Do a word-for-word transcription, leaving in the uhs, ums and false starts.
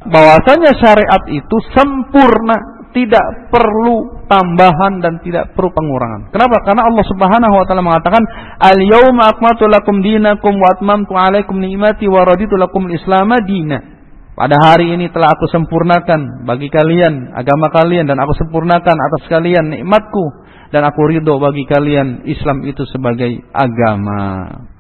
bahwasanya syariat itu sempurna, tidak perlu tambahan dan tidak perlu pengurangan. Kenapa? Karena Allah Subhanahu wa taala mengatakan, "Al-yauma akmaltu lakum dinakum wa atmamtu 'alaikum ni'mati wa raditu lakum al-Islam dina." Pada hari ini telah aku sempurnakan bagi kalian agama kalian, dan aku sempurnakan atas kalian nikmatku, dan aku ridho bagi kalian Islam itu sebagai agama.